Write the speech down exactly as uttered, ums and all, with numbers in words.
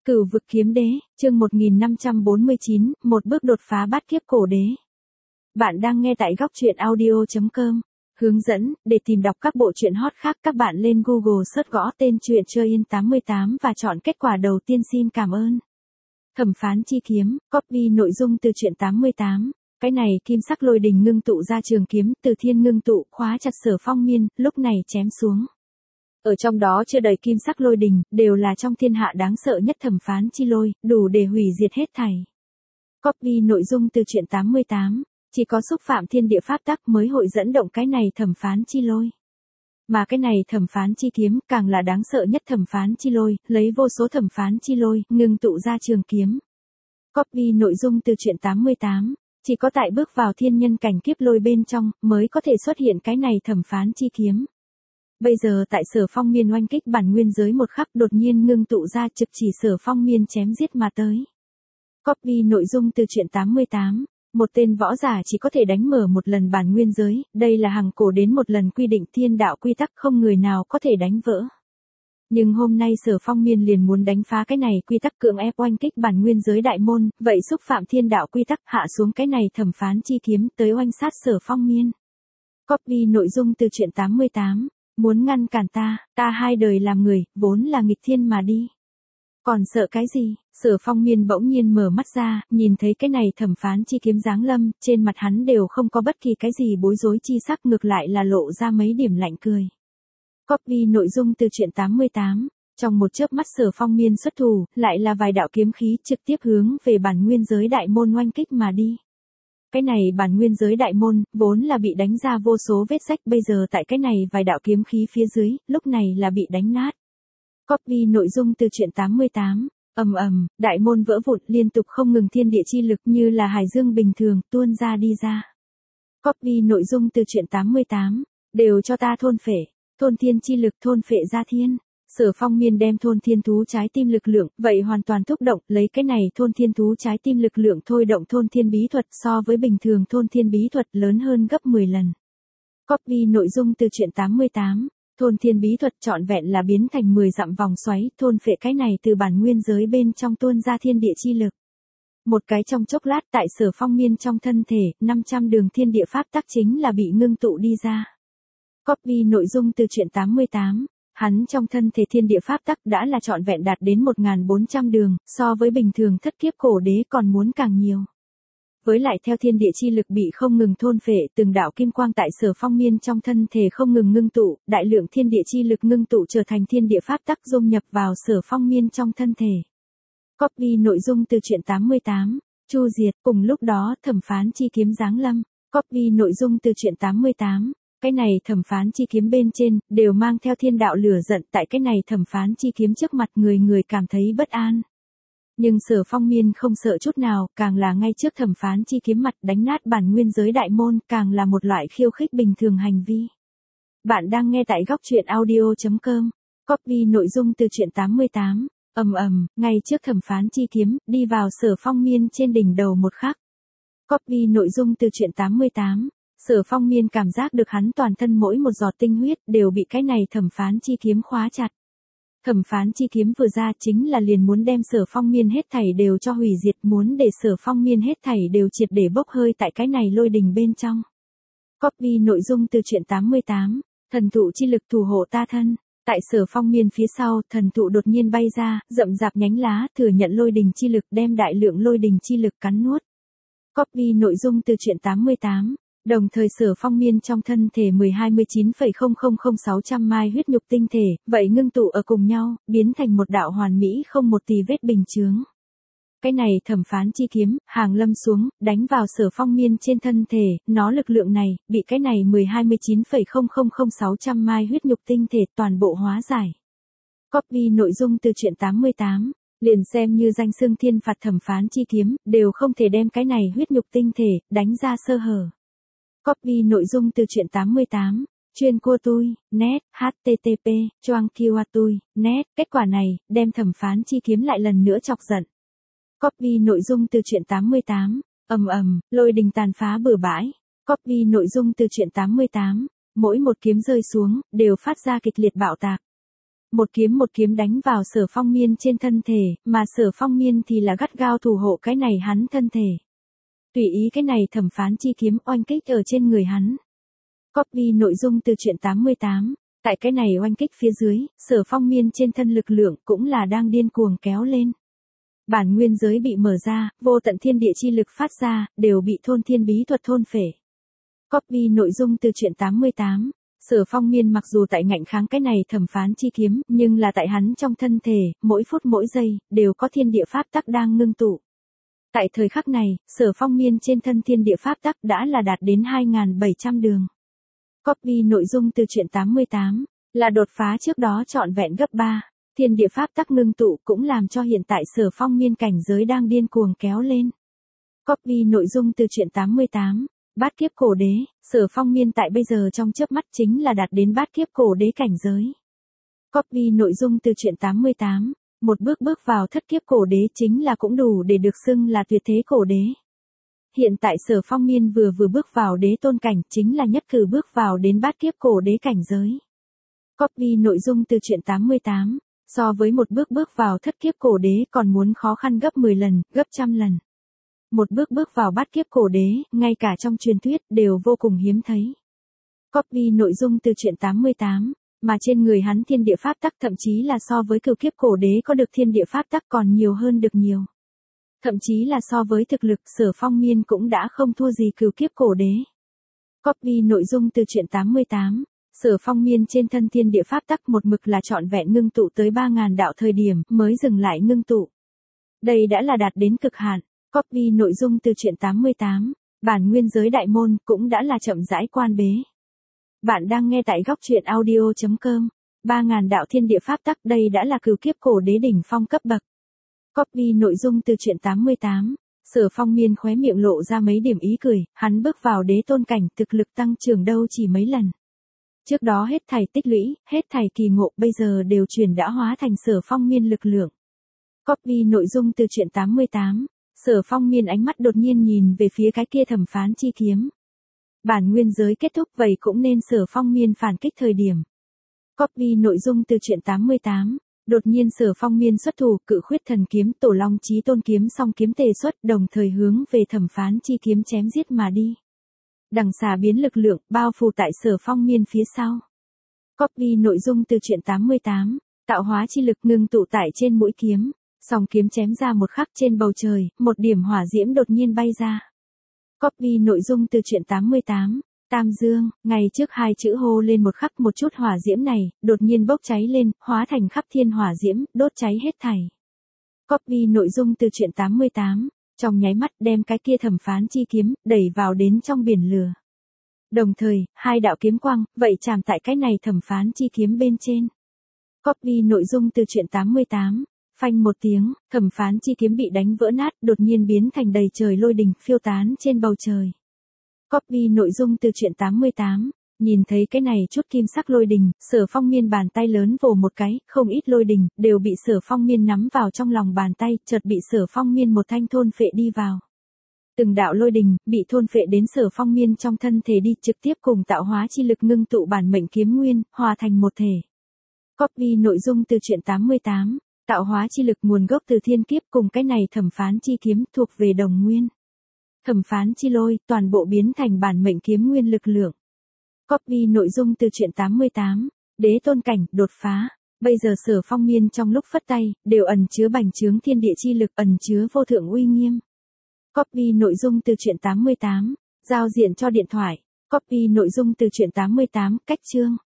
Cửu vực kiếm đế, chương một nghìn năm trăm bốn mươi chín, một bước đột phá bát kiếp cổ đế. Bạn đang nghe tại góc truyện audio chấm com. Hướng dẫn, để tìm đọc các bộ truyện hot khác các bạn lên Google search gõ tên truyện chơi in tám mươi tám và chọn kết quả đầu tiên. Xin cảm ơn. Thẩm phán chi kiếm, copy nội dung từ truyện tám mươi tám. Cái này kim sắc lôi đình ngưng tụ ra trường kiếm, từ thiên ngưng tụ, khóa chặt Sở Phong Miên, lúc này chém xuống. Ở trong đó chưa đầy kim sắc lôi đình, đều là trong thiên hạ đáng sợ nhất thẩm phán chi lôi, đủ để hủy diệt hết thảy. Copy nội dung từ truyện tám mươi tám, chỉ có xúc phạm thiên địa pháp tắc mới hội dẫn động cái này thẩm phán chi lôi. Mà cái này thẩm phán chi kiếm càng là đáng sợ nhất thẩm phán chi lôi, lấy vô số thẩm phán chi lôi, ngưng tụ ra trường kiếm. Copy nội dung từ truyện tám mươi tám, chỉ có tại bước vào thiên nhân cảnh kiếp lôi bên trong, mới có thể xuất hiện cái này thẩm phán chi kiếm. Bây giờ tại Sở Phong Miên oanh kích bản nguyên giới một khắc đột nhiên ngưng tụ ra trực chỉ Sở Phong Miên chém giết mà tới. Copy nội dung từ truyện tám mươi tám, một tên võ giả chỉ có thể đánh mở một lần bản nguyên giới, đây là hằng cổ đến một lần quy định thiên đạo quy tắc không người nào có thể đánh vỡ. Nhưng hôm nay Sở Phong Miên liền muốn đánh phá cái này quy tắc cưỡng ép oanh kích bản nguyên giới đại môn, vậy xúc phạm thiên đạo quy tắc hạ xuống cái này thẩm phán chi kiếm tới oanh sát Sở Phong Miên. Copy nội dung từ truyện tám mươi tám. Muốn ngăn cản ta, ta hai đời làm người, vốn là nghịch thiên mà đi. Còn sợ cái gì? Sở Phong Miên bỗng nhiên mở mắt ra, nhìn thấy cái này thẩm phán chi kiếm giáng lâm, trên mặt hắn đều không có bất kỳ cái gì bối rối chi sắc, ngược lại là lộ ra mấy điểm lạnh cười. Copy nội dung từ truyện tám mươi tám, trong một chớp mắt Sở Phong Miên xuất thủ, lại là vài đạo kiếm khí trực tiếp hướng về bản nguyên giới đại môn oanh kích mà đi. Cái này bản nguyên giới đại môn, vốn là bị đánh ra vô số vết rách, bây giờ tại cái này vài đạo kiếm khí phía dưới, lúc này là bị đánh nát. Copy nội dung từ truyện tám mươi tám, ầm ầm, đại môn vỡ vụn liên tục không ngừng, thiên địa chi lực như là hải dương bình thường, tuôn ra đi ra. Copy nội dung từ truyện tám mươi tám, đều cho ta thôn phệ, thôn thiên chi lực thôn phệ ra thiên. Sở Phong Miên đem thôn thiên thú trái tim lực lượng, vậy hoàn toàn thúc động, lấy cái này thôn thiên thú trái tim lực lượng thôi động thôn thiên bí thuật so với bình thường thôn thiên bí thuật lớn hơn gấp mười lần. Copy nội dung từ truyện tám mươi tám, thôn thiên bí thuật trọn vẹn là biến thành mười dặm vòng xoáy, thôn phệ cái này từ bản nguyên giới bên trong tuôn ra thiên địa chi lực. Một cái trong chốc lát tại Sở Phong Miên trong thân thể, năm trăm đường thiên địa pháp tắc chính là bị ngưng tụ đi ra. Copy nội dung từ truyện tám mươi tám. Hắn trong thân thể thiên địa pháp tắc đã là trọn vẹn đạt đến một nghìn bốn trăm đường, so với bình thường thất kiếp cổ đế còn muốn càng nhiều. Với lại theo thiên địa chi lực bị không ngừng thôn phệ, từng đạo kim quang tại Sở Phong Miên trong thân thể không ngừng ngưng tụ, đại lượng thiên địa chi lực ngưng tụ trở thành thiên địa pháp tắc dung nhập vào Sở Phong Miên trong thân thể. Copy nội dung từ truyện tám mươi tám, chu diệt, cùng lúc đó thẩm phán chi kiếm giáng lâm. Copy nội dung từ truyện tám mươi tám. Cái này thẩm phán chi kiếm bên trên, đều mang theo thiên đạo lửa giận, tại cái này thẩm phán chi kiếm trước mặt người người cảm thấy bất an. Nhưng Sở Phong Miên không sợ chút nào, càng là ngay trước thẩm phán chi kiếm mặt đánh nát bản nguyên giới đại môn, càng là một loại khiêu khích bình thường hành vi. Bạn đang nghe tại góc truyện audio chấm com. Copy nội dung từ truyện tám mươi tám, ầm ầm, ngay trước thẩm phán chi kiếm, đi vào Sở Phong Miên trên đỉnh đầu một khắc. Copy nội dung từ truyện tám mươi tám. Sở Phong Miên cảm giác được hắn toàn thân mỗi một giọt tinh huyết đều bị cái này thẩm phán chi kiếm khóa chặt. Thẩm phán chi kiếm vừa ra chính là liền muốn đem Sở Phong Miên hết thảy đều cho hủy diệt, muốn để Sở Phong Miên hết thảy đều triệt để bốc hơi tại cái này lôi đình bên trong. Copy nội dung từ truyện tám mươi tám, thần thụ chi lực thủ hộ ta thân. Tại Sở Phong Miên phía sau, thần thụ đột nhiên bay ra, rậm rạp nhánh lá, thừa nhận lôi đình chi lực đem đại lượng lôi đình chi lực cắn nuốt. Copy nội dung từ truyện tám mươi tám. Đồng thời Sở Phong Miên trong thân thể mười hai mươi chín phẩy không không không sáu trăm mai huyết nhục tinh thể, vậy ngưng tụ ở cùng nhau, biến thành một đạo hoàn mỹ không một tì vết bình chướng. Cái này thẩm phán chi kiếm, hàng lâm xuống, đánh vào Sở Phong Miên trên thân thể, nó lực lượng này, bị cái này mười hai mươi chín phẩy không không không sáu trăm mai huyết nhục tinh thể toàn bộ hóa giải. Copy nội dung từ truyện tám mươi tám. Liền xem như danh xưng thiên phạt thẩm phán chi kiếm, đều không thể đem cái này huyết nhục tinh thể, đánh ra sơ hở. Copy nội dung từ truyện tám mươi tám, chuyên cua tui, net, http, choang kiwa tui, net, kết quả này, đem thẩm phán chi kiếm lại lần nữa chọc giận. Copy nội dung từ truyện tám mươi tám, ầm ầm, lôi đình tàn phá bừa bãi. Copy nội dung từ truyện tám mươi tám, mỗi một kiếm rơi xuống, đều phát ra kịch liệt bạo tạc. Một kiếm một kiếm đánh vào Sở Phong Miên trên thân thể, mà Sở Phong Miên thì là gắt gao thủ hộ cái này hắn thân thể. Tùy ý cái này thẩm phán chi kiếm oanh kích ở trên người hắn. Copy nội dung từ truyện tám mươi tám. Tại cái này oanh kích phía dưới, Sở Phong Miên trên thân lực lượng cũng là đang điên cuồng kéo lên. Bản nguyên giới bị mở ra, vô tận thiên địa chi lực phát ra, đều bị thôn thiên bí thuật thôn phệ. Copy nội dung từ truyện tám mươi tám. Sở Phong Miên mặc dù tại ngạnh kháng cái này thẩm phán chi kiếm, nhưng là tại hắn trong thân thể, mỗi phút mỗi giây, đều có thiên địa pháp tắc đang ngưng tụ. Tại thời khắc này, Sở Phong Miên trên thân thiên địa pháp tắc đã là đạt đến hai nghìn bảy trăm đường. Copy nội dung từ truyện tám mươi tám, là đột phá trước đó trọn vẹn gấp ba. Thiên địa pháp tắc ngưng tụ cũng làm cho hiện tại Sở Phong Miên cảnh giới đang điên cuồng kéo lên. Copy nội dung từ truyện tám mươi tám. Bát kiếp cổ đế, Sở Phong Miên tại bây giờ trong chớp mắt chính là đạt đến bát kiếp cổ đế cảnh giới. Copy nội dung từ truyện tám mươi tám, một bước bước vào thất kiếp cổ đế chính là cũng đủ để được xưng là tuyệt thế cổ đế. Hiện tại Sở Phong Miên vừa vừa bước vào đế tôn cảnh chính là nhất cử bước vào đến bát kiếp cổ đế cảnh giới. Copy nội dung từ truyện tám mươi tám, so với một bước bước vào thất kiếp cổ đế còn muốn khó khăn gấp mười lần, gấp trăm lần. Một bước bước vào bát kiếp cổ đế, ngay cả trong truyền thuyết, đều vô cùng hiếm thấy. Copy nội dung từ truyện tám mươi tám, mà trên người hắn thiên địa pháp tắc thậm chí là so với cửu kiếp cổ đế có được thiên địa pháp tắc còn nhiều hơn được nhiều. Thậm chí là so với thực lực Sở Phong Miên cũng đã không thua gì cửu kiếp cổ đế. Copy nội dung từ truyện tám mươi tám, Sở Phong Miên trên thân thiên địa pháp tắc một mực là trọn vẹn ngưng tụ tới ba nghìn đạo thời điểm mới dừng lại ngưng tụ. Đây đã là đạt đến cực hạn. Copy nội dung từ truyện tám mươi tám, bản nguyên giới đại môn cũng đã là chậm rãi quan bế. Bạn đang nghe tại góc truyện audio chấm com. ba nghìn đạo thiên địa pháp tắc đây đã là cửu kiếp cổ đế đỉnh phong cấp bậc. Copy nội dung từ truyện tám mươi tám, Sở Phong Miên khóe miệng lộ ra mấy điểm ý cười, hắn bước vào đế tôn cảnh thực lực tăng trưởng đâu chỉ mấy lần. Trước đó hết thảy tích lũy, hết thảy kỳ ngộ bây giờ đều chuyển đã hóa thành Sở Phong Miên lực lượng. Copy nội dung từ truyện tám mươi tám. Sở Phong Miên ánh mắt đột nhiên nhìn về phía cái kia thẩm phán chi kiếm. Bản nguyên giới kết thúc vậy cũng nên Sở Phong Miên phản kích thời điểm. Copy nội dung từ truyện tám mươi tám. Đột nhiên Sở Phong Miên xuất thủ, cự khuyết thần kiếm, tổ long chí tôn kiếm song kiếm tề xuất, đồng thời hướng về thẩm phán chi kiếm chém giết mà đi. Đằng xà biến lực lượng, bao phủ tại Sở Phong Miên phía sau. Copy nội dung từ truyện tám mươi tám. Tạo hóa chi lực ngưng tụ tại trên mũi kiếm. Song kiếm chém ra một khắc trên bầu trời, một điểm hỏa diễm đột nhiên bay ra. Copy nội dung từ truyện tám mươi tám. Tam Dương, ngày trước hai chữ hô lên một khắc một chút hỏa diễm này, đột nhiên bốc cháy lên, hóa thành khắp thiên hỏa diễm, đốt cháy hết thảy. Copy nội dung từ truyện tám mươi tám. Trong nháy mắt đem cái kia thẩm phán chi kiếm, đẩy vào đến trong biển lửa. Đồng thời, hai đạo kiếm quang, vậy chạm tại cái này thẩm phán chi kiếm bên trên. Copy nội dung từ truyện tám mươi tám. Phanh một tiếng, thẩm phán chi kiếm bị đánh vỡ nát, đột nhiên biến thành đầy trời lôi đình, phiêu tán trên bầu trời. Copy nội dung từ truyện tám mươi tám, nhìn thấy cái này chút kim sắc lôi đình, Sở Phong Miên bàn tay lớn vồ một cái, không ít lôi đình, đều bị Sở Phong Miên nắm vào trong lòng bàn tay, chợt bị Sở Phong Miên một thanh thôn phệ đi vào. Từng đạo lôi đình, bị thôn phệ đến Sở Phong Miên trong thân thể đi, trực tiếp cùng tạo hóa chi lực ngưng tụ bản mệnh kiếm nguyên, hòa thành một thể. Copy nội dung từ truyện tám mươi tám. Tạo hóa chi lực nguồn gốc từ thiên kiếp cùng cái này thẩm phán chi kiếm thuộc về đồng nguyên. Thẩm phán chi lôi, toàn bộ biến thành bản mệnh kiếm nguyên lực lượng. Copy nội dung từ truyện tám mươi tám. Đế tôn cảnh, đột phá. Bây giờ Sở Phong Miên trong lúc phất tay, đều ẩn chứa bành trướng thiên địa chi lực, ẩn chứa vô thượng uy nghiêm. Copy nội dung từ truyện tám mươi tám. Giao diện cho điện thoại. Copy nội dung từ truyện tám mươi tám, cách chương.